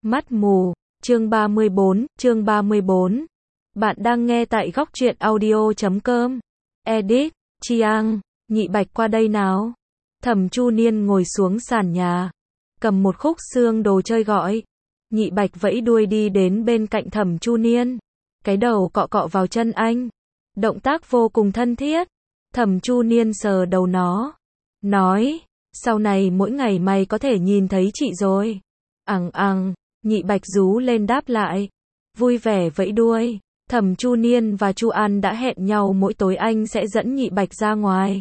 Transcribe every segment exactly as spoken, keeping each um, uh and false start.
Mắt mù, chương ba mươi bốn, chương ba mươi bốn. Bạn đang nghe tại góc truyện audio chấm com. Edit, Chiang, Nhị Bạch qua đây nào. Thẩm Chu Niên ngồi xuống sàn nhà, cầm một khúc xương đồ chơi gọi. Nhị Bạch vẫy đuôi đi đến bên cạnh Thẩm Chu Niên, cái đầu cọ cọ vào chân anh. Động tác vô cùng thân thiết. Thẩm Chu Niên sờ đầu nó, nói, sau này mỗi ngày mày có thể nhìn thấy chị rồi. Ằng ằng, Nhị Bạch rú lên đáp lại, vui vẻ vẫy đuôi. Thẩm Chu Niên và Chu An đã hẹn nhau mỗi tối anh sẽ dẫn Nhị Bạch ra ngoài.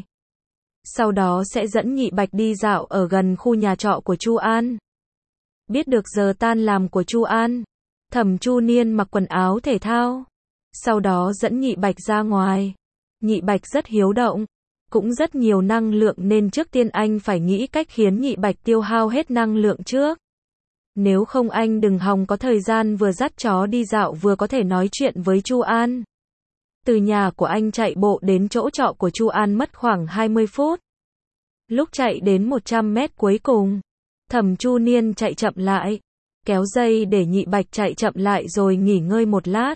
Sau đó sẽ dẫn Nhị Bạch đi dạo ở gần khu nhà trọ của Chu An. Biết được giờ tan làm của Chu An, Thẩm Chu Niên mặc quần áo thể thao, sau đó dẫn Nhị Bạch ra ngoài. Nhị Bạch rất hiếu động, cũng rất nhiều năng lượng nên trước tiên anh phải nghĩ cách khiến Nhị Bạch tiêu hao hết năng lượng trước. Nếu không anh đừng hòng có thời gian vừa dắt chó đi dạo vừa có thể nói chuyện với Chu An. Từ nhà của anh chạy bộ đến chỗ trọ của Chu An mất khoảng hai mươi phút. Lúc chạy đến một trăm mét cuối cùng, Thẩm Chu Niên chạy chậm lại, kéo dây để Nhị Bạch chạy chậm lại rồi nghỉ ngơi một lát.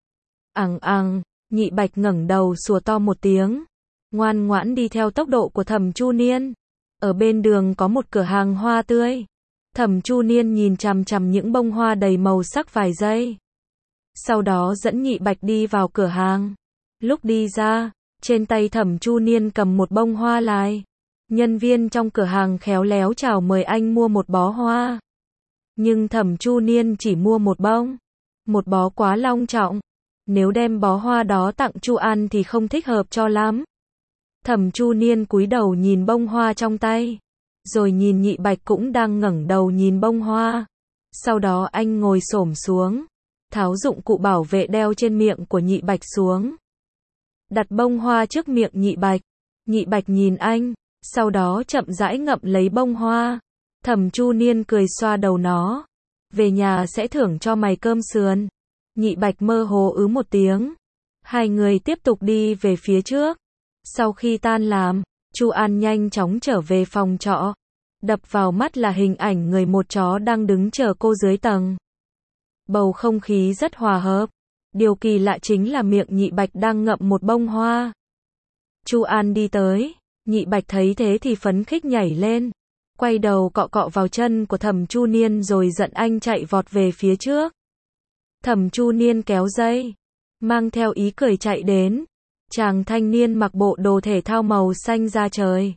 Ằng ằng, Nhị Bạch ngẩng đầu sủa to một tiếng, ngoan ngoãn đi theo tốc độ của Thẩm Chu Niên. Ở bên đường có một cửa hàng hoa tươi. Thẩm Chu Niên nhìn chằm chằm những bông hoa đầy màu sắc vài giây. Sau đó dẫn Nhị Bạch đi vào cửa hàng. Lúc đi ra, trên tay Thẩm Chu Niên cầm một bông hoa lai. Nhân viên trong cửa hàng khéo léo chào mời anh mua một bó hoa. Nhưng Thẩm Chu Niên chỉ mua một bông. Một bó quá long trọng. Nếu đem bó hoa đó tặng Chu An thì không thích hợp cho lắm. Thẩm Chu Niên cúi đầu nhìn bông hoa trong tay, rồi nhìn Nhị Bạch cũng đang ngẩng đầu nhìn bông hoa. Sau đó anh ngồi xổm xuống, tháo dụng cụ bảo vệ đeo trên miệng của Nhị Bạch xuống. Đặt bông hoa trước miệng Nhị Bạch. Nhị Bạch nhìn anh, sau đó chậm rãi ngậm lấy bông hoa. Thẩm Chu Niên cười xoa đầu nó. Về nhà sẽ thưởng cho mày cơm sườn. Nhị Bạch mơ hồ ứ một tiếng. Hai người tiếp tục đi về phía trước. Sau khi tan làm, Chu An nhanh chóng trở về phòng trọ. Đập vào mắt là hình ảnh người một chó đang đứng chờ cô dưới tầng. Bầu không khí rất hòa hợp. Điều kỳ lạ chính là miệng Nhị Bạch đang ngậm một bông hoa. Chu An đi tới, Nhị Bạch thấy thế thì phấn khích nhảy lên, quay đầu cọ cọ vào chân của Thẩm Chu Niên rồi giận anh chạy vọt về phía trước. Thẩm Chu Niên kéo dây, mang theo ý cười chạy đến. Chàng thanh niên mặc bộ đồ thể thao màu xanh da trời,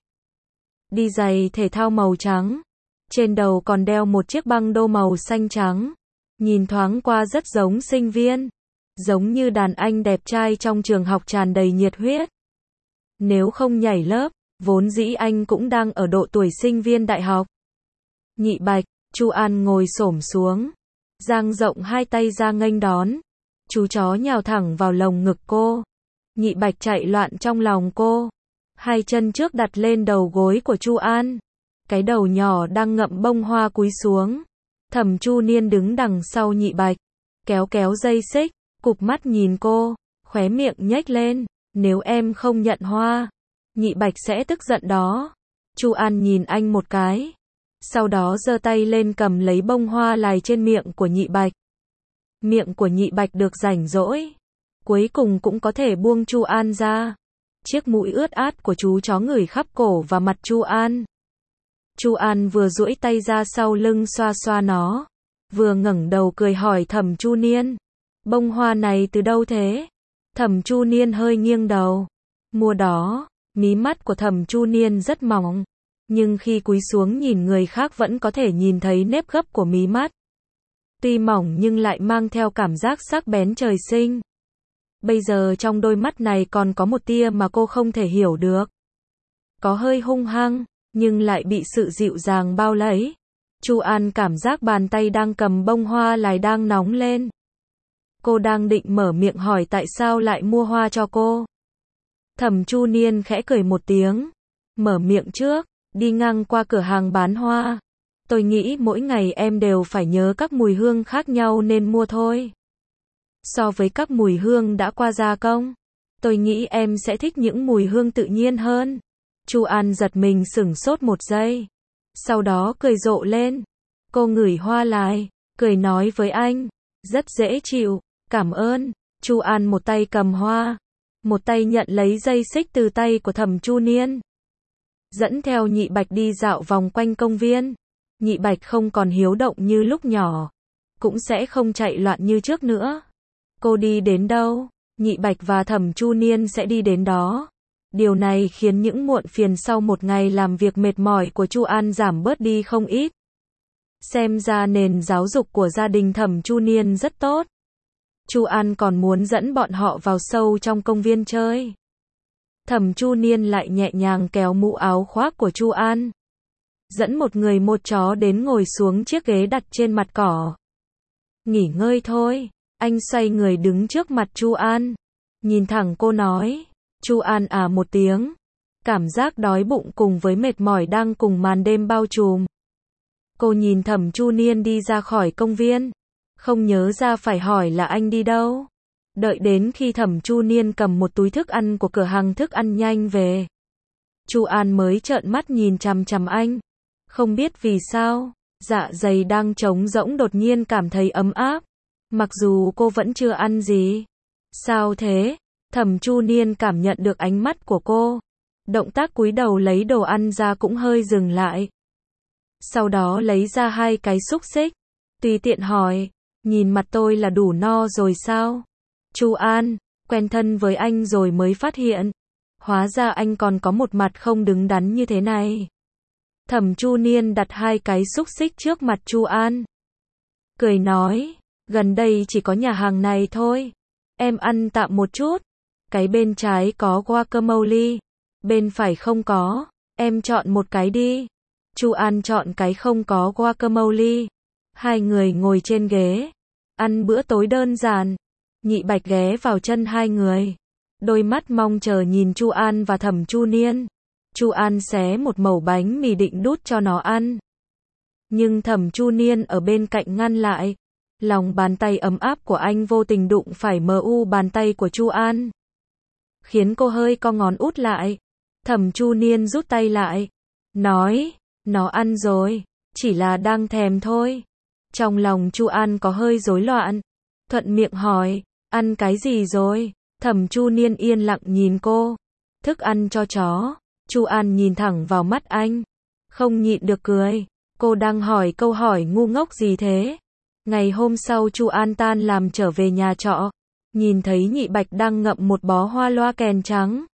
đi giày thể thao màu trắng, trên đầu còn đeo một chiếc băng đô màu xanh trắng, nhìn thoáng qua rất giống sinh viên, giống như đàn anh đẹp trai trong trường học tràn đầy nhiệt huyết. Nếu không nhảy lớp, vốn dĩ anh cũng đang ở độ tuổi sinh viên đại học. Nhị Bạch, Chu An ngồi xổm xuống, dang rộng hai tay ra nghênh đón. Chú chó nhào thẳng vào lồng ngực cô. Nhị Bạch chạy loạn trong lòng cô. Hai chân trước đặt lên đầu gối của Chu An. Cái đầu nhỏ đang ngậm bông hoa cúi xuống. Thẩm Chu Niên đứng đằng sau Nhị Bạch, kéo kéo dây xích, cụp mắt nhìn cô, khóe miệng nhếch lên. Nếu em không nhận hoa, Nhị Bạch sẽ tức giận đó. Chu An nhìn anh một cái, sau đó giơ tay lên cầm lấy bông hoa lài trên miệng của Nhị Bạch. Miệng của Nhị Bạch được rảnh rỗi, cuối cùng cũng có thể buông Chu An ra. Chiếc mũi ướt át của chú chó ngửi khắp cổ và mặt Chu An. Chu An vừa duỗi tay ra sau lưng xoa xoa nó, vừa ngẩng đầu cười hỏi Thẩm Chu Niên, bông hoa này từ đâu thế? Thẩm Chu Niên hơi nghiêng đầu, mua đó. Mí mắt của Thẩm Chu Niên rất mỏng, nhưng khi cúi xuống nhìn người khác vẫn có thể nhìn thấy nếp gấp của mí mắt. Tuy mỏng nhưng lại mang theo cảm giác sắc bén trời sinh. Bây giờ trong đôi mắt này còn có một tia mà cô không thể hiểu được. Có hơi hung hăng, nhưng lại bị sự dịu dàng bao lấy. Chu An cảm giác bàn tay đang cầm bông hoa lại đang nóng lên. Cô đang định mở miệng hỏi tại sao lại mua hoa cho cô. Thẩm Chu Niên khẽ cười một tiếng, mở miệng trước, đi ngang qua cửa hàng bán hoa. Tôi nghĩ mỗi ngày em đều phải nhớ các mùi hương khác nhau nên mua thôi. So với các mùi hương đã qua gia công, tôi nghĩ em sẽ thích những mùi hương tự nhiên hơn. Chu An giật mình sửng sốt một giây, sau đó cười rộ lên. Cô ngửi hoa lài, cười nói với anh, rất dễ chịu, cảm ơn. Chu An một tay cầm hoa, một tay nhận lấy dây xích từ tay của Thẩm Chu Niên. Dẫn theo Nhị Bạch đi dạo vòng quanh công viên. Nhị Bạch không còn hiếu động như lúc nhỏ, cũng sẽ không chạy loạn như trước nữa. Cô đi đến đâu, Nhị Bạch và Thẩm Chu Niên sẽ đi đến đó. Điều này khiến những muộn phiền sau một ngày làm việc mệt mỏi của Chu An giảm bớt đi không ít. Xem ra nền giáo dục của gia đình Thẩm Chu Niên rất tốt. Chu An còn muốn dẫn bọn họ vào sâu trong công viên chơi. Thẩm Chu Niên lại nhẹ nhàng kéo mũ áo khoác của Chu An. Dẫn một người một chó đến ngồi xuống chiếc ghế đặt trên mặt cỏ. Nghỉ ngơi thôi. Anh xoay người đứng trước mặt Chu An. Nhìn thẳng cô nói. Chu An à một tiếng. Cảm giác đói bụng cùng với mệt mỏi đang cùng màn đêm bao trùm. Cô nhìn Thẩm Chu Niên đi ra khỏi công viên. Không nhớ ra phải hỏi là anh đi đâu. Đợi đến khi Thẩm Chu Niên cầm một túi thức ăn của cửa hàng thức ăn nhanh về. Chu An mới trợn mắt nhìn chằm chằm anh. Không biết vì sao, dạ dày đang trống rỗng đột nhiên cảm thấy ấm áp. Mặc dù cô vẫn chưa ăn gì. Sao thế? Thẩm Chu Niên cảm nhận được ánh mắt của cô. Động tác cúi đầu lấy đồ ăn ra cũng hơi dừng lại. Sau đó lấy ra hai cái xúc xích. Tùy tiện hỏi, nhìn mặt tôi là đủ no rồi sao? Chu An, quen thân với anh rồi mới phát hiện. Hóa ra anh còn có một mặt không đứng đắn như thế này. Thẩm Chu Niên đặt hai cái xúc xích trước mặt Chu An. Cười nói, gần đây chỉ có nhà hàng này thôi. Em ăn tạm một chút. Cái bên trái có guacamole, bên phải không có. Em chọn một cái đi. Chu An chọn cái không có guacamole. Hai người ngồi trên ghế, ăn bữa tối đơn giản. Nhị Bạch ghé vào chân hai người. Đôi mắt mong chờ nhìn Chu An và Thẩm Chu Niên. Chu An xé một mẩu bánh mì định đút cho nó ăn. Nhưng Thẩm Chu Niên ở bên cạnh ngăn lại. Lòng bàn tay ấm áp của anh vô tình đụng phải mờ u bàn tay của Chu An. Khiến cô hơi co ngón út lại. Thẩm Chu Niên rút tay lại. Nói, nó ăn rồi, chỉ là đang thèm thôi. Trong lòng Chu An có hơi rối loạn. Thuận miệng hỏi, ăn cái gì rồi? Thẩm Chu Niên yên lặng nhìn cô. Thức ăn cho chó. Chu An nhìn thẳng vào mắt anh. Không nhịn được cười. Cô đang hỏi câu hỏi ngu ngốc gì thế? Ngày hôm sau Chu An tan làm trở về nhà trọ. Nhìn thấy Nhị Bạch đang ngậm một bó hoa loa kèn trắng.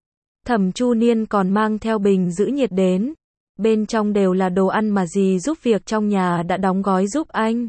Thẩm Chu Niên còn mang theo bình giữ nhiệt đến. Bên trong đều là đồ ăn mà dì giúp việc trong nhà đã đóng gói giúp anh.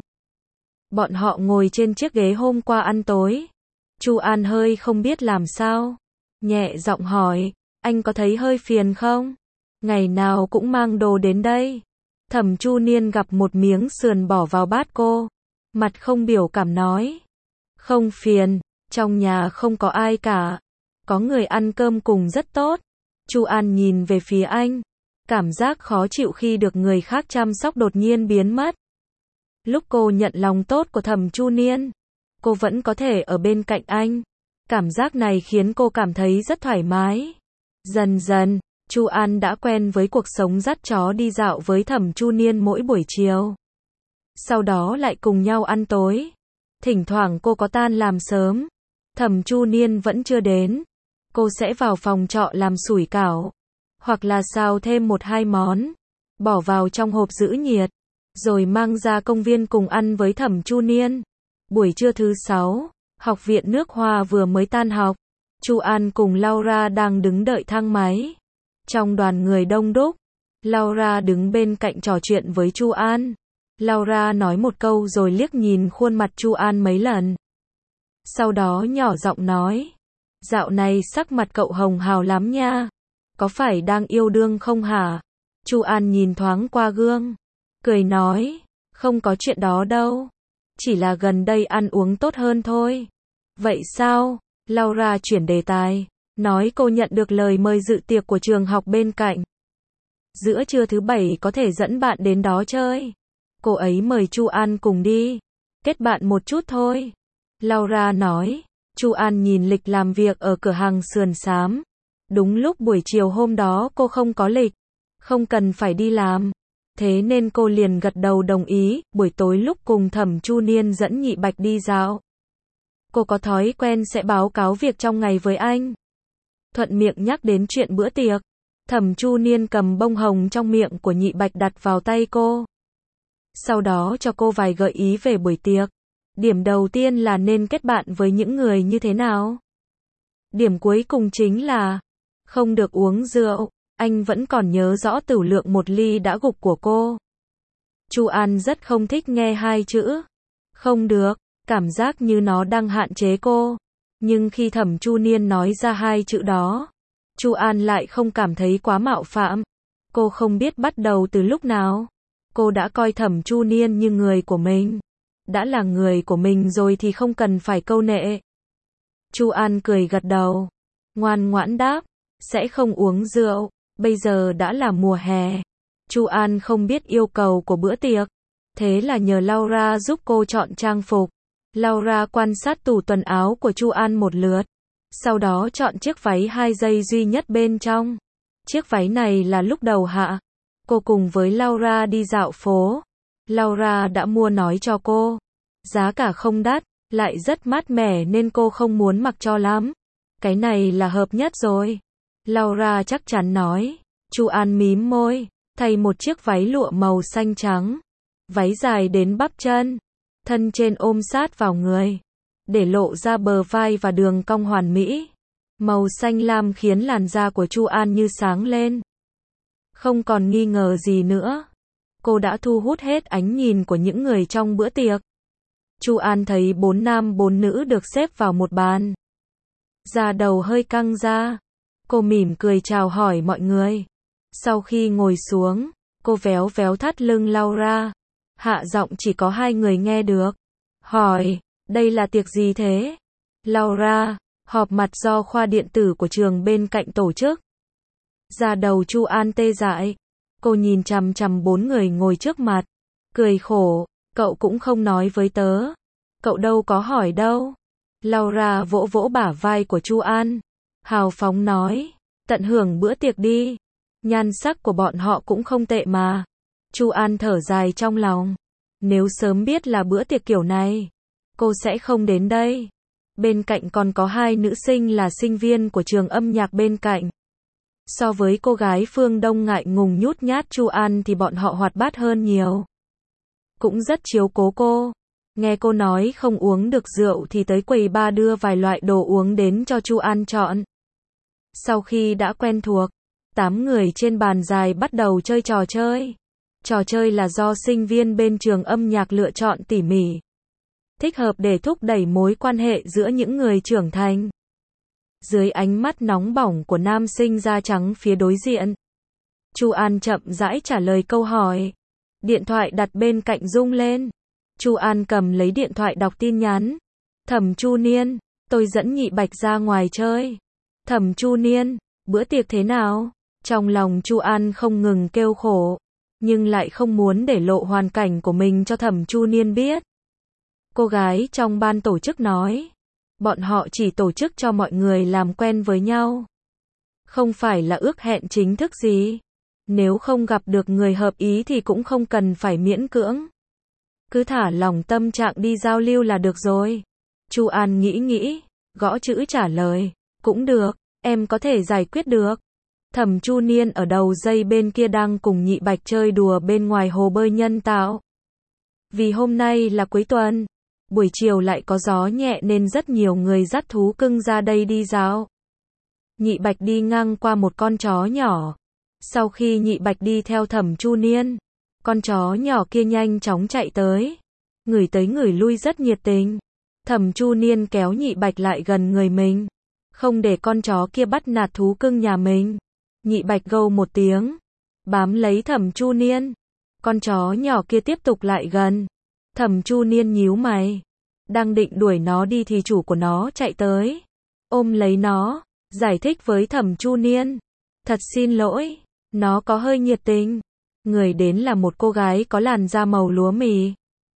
Bọn họ ngồi trên chiếc ghế hôm qua ăn tối. Chu An hơi không biết làm sao. Nhẹ giọng hỏi, anh có thấy hơi phiền không? Ngày nào cũng mang đồ đến đây. Thẩm Chu Niên gặp một miếng sườn bỏ vào bát cô. Mặt không biểu cảm nói. Không phiền, trong nhà không có ai cả. Có người ăn cơm cùng rất tốt. Chu An nhìn về phía anh. Cảm giác khó chịu khi được người khác chăm sóc đột nhiên biến mất. Lúc cô nhận lòng tốt của Thẩm Chu Niên, cô vẫn có thể ở bên cạnh anh. Cảm giác này khiến cô cảm thấy rất thoải mái. Dần dần, Chu An đã quen với cuộc sống dắt chó đi dạo với Thẩm Chu Niên mỗi buổi chiều. Sau đó lại cùng nhau ăn tối. Thỉnh thoảng cô có tan làm sớm. Thẩm Chu Niên vẫn chưa đến. Cô sẽ vào phòng trọ làm sủi cảo. Hoặc là xào thêm một hai món. Bỏ vào trong hộp giữ nhiệt. Rồi mang ra công viên cùng ăn với Thẩm Chu Niên. Buổi trưa thứ sáu, học viện nước Hoa vừa mới tan học. Chu An cùng Laura đang đứng đợi thang máy. Trong đoàn người đông đúc, Laura đứng bên cạnh trò chuyện với Chu An. Laura nói một câu rồi liếc nhìn khuôn mặt Chu An mấy lần. Sau đó nhỏ giọng nói, dạo này sắc mặt cậu hồng hào lắm nha. Có phải đang yêu đương không hả? Chu An nhìn thoáng qua gương, cười nói, không có chuyện đó đâu. Chỉ là gần đây ăn uống tốt hơn thôi. Vậy sao? Laura chuyển đề tài, nói cô nhận được lời mời dự tiệc của trường học bên cạnh. Giữa trưa thứ bảy có thể dẫn bạn đến đó chơi. Cô ấy mời Chu An cùng đi. Kết bạn một chút thôi. Laura nói. Chu An nhìn lịch làm việc ở cửa hàng sườn xám. Đúng lúc buổi chiều hôm đó cô không có lịch. Không cần phải đi làm. thế nên cô liền gật đầu đồng ý. Buổi tối lúc cùng Thẩm Chu Niên dẫn Nhị Bạch đi dạo, cô có thói quen sẽ báo cáo việc trong ngày với anh. Thuận miệng nhắc đến chuyện bữa tiệc, Thẩm Chu Niên cầm bông hồng trong miệng của Nhị Bạch đặt vào tay cô. Sau đó cho cô vài gợi ý về buổi tiệc. Điểm đầu tiên là nên kết bạn với những người như thế nào. Điểm cuối cùng chính là không được uống rượu. Anh vẫn còn nhớ rõ tửu lượng một ly đã gục của cô. Chu An rất không thích nghe hai chữ không được, cảm giác như nó đang hạn chế cô. Nhưng khi Thẩm Chu Niên nói ra hai chữ đó, Chu An lại không cảm thấy quá mạo phạm. Cô không biết bắt đầu từ lúc nào, cô đã coi Thẩm Chu Niên như người của mình. Đã là người của mình rồi thì không cần phải câu nệ. Chu An cười gật đầu, ngoan ngoãn đáp, sẽ không uống rượu, bây giờ đã là mùa hè. Chu An không biết yêu cầu của bữa tiệc, thế là nhờ Laura giúp cô chọn trang phục. Laura quan sát tủ quần áo của Chu An một lượt, sau đó chọn chiếc váy hai dây duy nhất bên trong. Chiếc váy này là lúc đầu hạ, cô cùng với Laura đi dạo phố. Laura đã mua nói cho cô, giá cả không đắt, lại rất mát mẻ nên cô không muốn mặc cho lắm. Cái này là hợp nhất rồi, Laura chắc chắn nói. Chu An mím môi, thay một chiếc váy lụa màu xanh trắng. Váy dài đến bắp chân, thân trên ôm sát vào người, để lộ ra bờ vai và đường cong hoàn mỹ. Màu xanh lam khiến làn da của Chu An như sáng lên. Không còn nghi ngờ gì nữa, cô đã thu hút hết ánh nhìn của những người trong bữa tiệc. Chu An thấy bốn nam bốn nữ được xếp vào một bàn. Da đầu hơi căng ra, cô mỉm cười chào hỏi mọi người. Sau khi ngồi xuống, cô véo véo thắt lưng Laura, hạ giọng chỉ có hai người nghe được. Hỏi, đây là tiệc gì thế? Laura, họp mặt do khoa điện tử của trường bên cạnh tổ chức. Da đầu Chu An tê dại, cô nhìn chằm chằm bốn người ngồi trước mặt, cười khổ, cậu cũng không nói với tớ. Cậu đâu có hỏi đâu. Laura vỗ vỗ bả vai của Chu An, hào phóng nói, tận hưởng bữa tiệc đi. Nhan sắc của bọn họ cũng không tệ mà. Chu An thở dài trong lòng. Nếu sớm biết là bữa tiệc kiểu này, cô sẽ không đến đây. Bên cạnh còn có hai nữ sinh là sinh viên của trường âm nhạc bên cạnh. So với cô gái phương Đông ngại ngùng nhút nhát Chu An thì bọn họ hoạt bát hơn nhiều. Cũng rất chiếu cố cô. Nghe cô nói không uống được rượu thì tới quầy bar đưa vài loại đồ uống đến cho Chu An chọn. Sau khi đã quen thuộc, tám người trên bàn dài bắt đầu chơi trò chơi. Trò chơi là do sinh viên bên trường âm nhạc lựa chọn tỉ mỉ, thích hợp để thúc đẩy mối quan hệ giữa những người trưởng thành. Dưới ánh mắt nóng bỏng của nam sinh da trắng phía đối diện, Chu An chậm rãi trả lời câu hỏi. Điện thoại đặt bên cạnh rung lên. Chu An cầm lấy điện thoại đọc tin nhắn. Thẩm Chu Niên, tôi dẫn Nhị Bạch ra ngoài chơi. Thẩm Chu Niên, bữa tiệc thế nào? Trong lòng Chu An không ngừng kêu khổ, nhưng lại không muốn để lộ hoàn cảnh của mình cho Thẩm Chu Niên biết. Cô gái trong ban tổ chức nói, bọn họ chỉ tổ chức cho mọi người làm quen với nhau, không phải là ước hẹn chính thức gì. Nếu không gặp được người hợp ý thì cũng không cần phải miễn cưỡng. Cứ thả lòng tâm trạng đi giao lưu là được rồi. Chu An nghĩ nghĩ, gõ chữ trả lời, cũng được, em có thể giải quyết được. Thẩm Chu Niên ở đầu dây bên kia đang cùng Nhị Bạch chơi đùa bên ngoài hồ bơi nhân tạo. Vì hôm nay là cuối tuần, buổi chiều lại có gió nhẹ nên rất nhiều người dắt thú cưng ra đây đi dạo. Nhị Bạch đi ngang qua một con chó nhỏ. Sau khi Nhị Bạch đi theo Thẩm Chu Niên, con chó nhỏ kia nhanh chóng chạy tới, ngửi tới ngửi lui rất nhiệt tình. Thẩm Chu Niên kéo Nhị Bạch lại gần người mình, không để con chó kia bắt nạt thú cưng nhà mình. Nhị Bạch gâu một tiếng, bám lấy Thẩm Chu Niên. Con chó nhỏ kia tiếp tục lại gần. Thẩm Chu Niên nhíu mày, đang định đuổi nó đi thì chủ của nó chạy tới, ôm lấy nó, giải thích với Thẩm Chu Niên. Thật xin lỗi, nó có hơi nhiệt tình. Người đến là một cô gái có làn da màu lúa mì.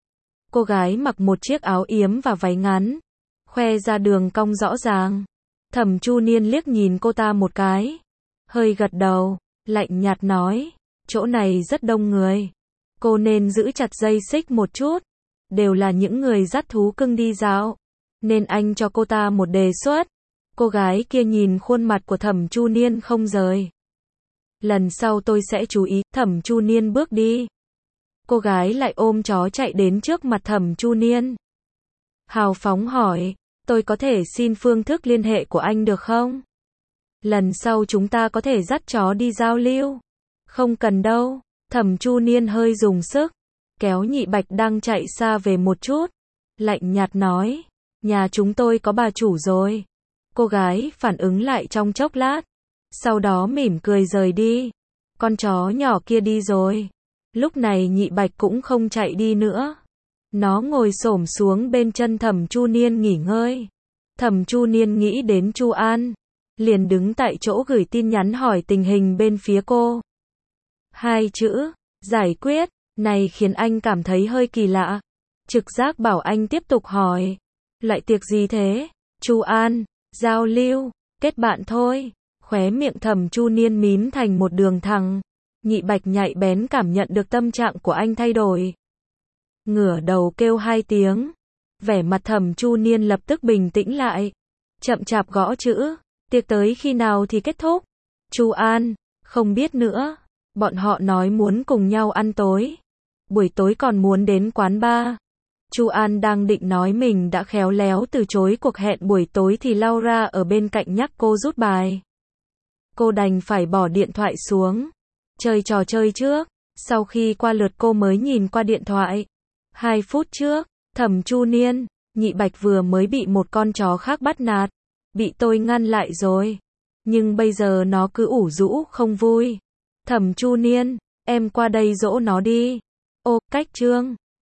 Cô gái mặc một chiếc áo yếm và váy ngắn, khoe ra đường cong rõ ràng. Thẩm Chu Niên liếc nhìn cô ta một cái, hơi gật đầu, lạnh nhạt nói, chỗ này rất đông người. Cô nên giữ chặt dây xích một chút. Đều là những người dắt thú cưng đi dạo. Nên anh cho cô ta một đề xuất. Cô gái kia nhìn khuôn mặt của Thẩm Chu Niên không rời. Lần sau tôi sẽ chú ý. Thẩm Chu Niên bước đi. Cô gái lại ôm chó chạy đến trước mặt Thẩm Chu Niên. Hào phóng hỏi, tôi có thể xin phương thức liên hệ của anh được không? Lần sau chúng ta có thể dắt chó đi giao lưu. Không cần đâu. Thẩm Chu Niên hơi dùng sức, kéo Nhị Bạch đang chạy xa về một chút. Lạnh nhạt nói, nhà chúng tôi có bà chủ rồi. Cô gái phản ứng lại trong chốc lát. Sau đó mỉm cười rời đi. Con chó nhỏ kia đi rồi. Lúc này Nhị Bạch cũng không chạy đi nữa. Nó ngồi xổm xuống bên chân Thẩm Chu Niên nghỉ ngơi. Thẩm Chu Niên nghĩ đến Chu An, liền đứng tại chỗ gửi tin nhắn hỏi tình hình bên phía cô. Hai chữ, giải quyết, này khiến anh cảm thấy hơi kỳ lạ. Trực giác bảo anh tiếp tục hỏi. Loại tiệc gì thế? Chu An, giao lưu, kết bạn thôi. Khóe miệng Thẩm Chu Niên mím thành một đường thẳng. Nhị Bạch nhạy bén cảm nhận được tâm trạng của anh thay đổi. Ngửa đầu kêu hai tiếng. Vẻ mặt Thẩm Chu Niên lập tức bình tĩnh lại. Chậm chạp gõ chữ. Tiệc tới khi nào thì kết thúc? Chu An, không biết nữa. Bọn họ nói muốn cùng nhau ăn tối. Buổi tối còn muốn đến quán bar. Chu An đang định nói mình đã khéo léo từ chối cuộc hẹn buổi tối thì Laura ở bên cạnh nhắc cô rút bài. Cô đành phải bỏ điện thoại xuống. Chơi trò chơi trước. Sau khi qua lượt cô mới nhìn qua điện thoại. Hai phút trước, Thẩm Chu Niên, Nhị Bạch vừa mới bị một con chó khác bắt nạt. Bị tôi ngăn lại rồi. Nhưng bây giờ nó cứ ủ rũ không vui. Thẩm Chu Niên, em qua đây dỗ nó đi. Ô, cách trương.